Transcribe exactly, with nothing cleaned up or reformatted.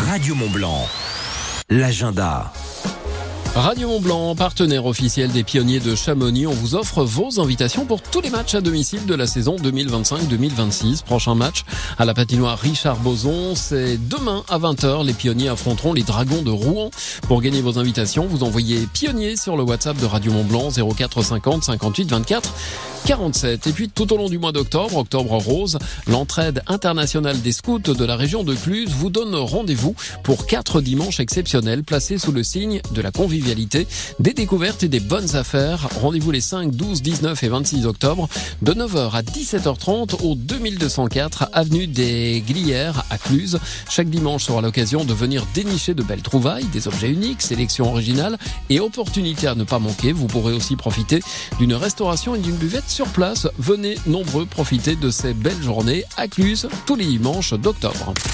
Radio Mont-Blanc, l'agenda. Radio Mont-Blanc, partenaire officiel des Pionniers de Chamonix, on vous offre vos invitations pour tous les matchs à domicile de la saison deux mille vingt-cinq deux mille vingt-six. Prochain match à la patinoire Richard Boson, c'est demain à vingt heures. Les Pionniers affronteront les Dragons de Rouen. Pour gagner vos invitations, vous envoyez Pionniers sur le WhatsApp de Radio Mont-Blanc zéro quatre cinquante cinquante-huit vingt-quatre quarante-sept. Et puis tout au long du mois d'octobre, Octobre Rose, l'entraide internationale des scouts de la région de Cluses vous donne rendez-vous pour quatre dimanches exceptionnels placés sous le signe de la convivialité, des découvertes et des bonnes affaires. Rendez-vous les cinq, douze, dix-neuf et vingt-six octobre de neuf heures à dix-sept heures trente au deux mille deux cent quatre avenue des Glières à Cluses. Chaque dimanche sera l'occasion de venir dénicher de belles trouvailles, des objets uniques, sélections originales et opportunités à ne pas manquer. Vous pourrez aussi profiter d'une restauration et d'une buvette sur place. Venez nombreux profiter de ces belles journées à Cluses tous les dimanches d'octobre.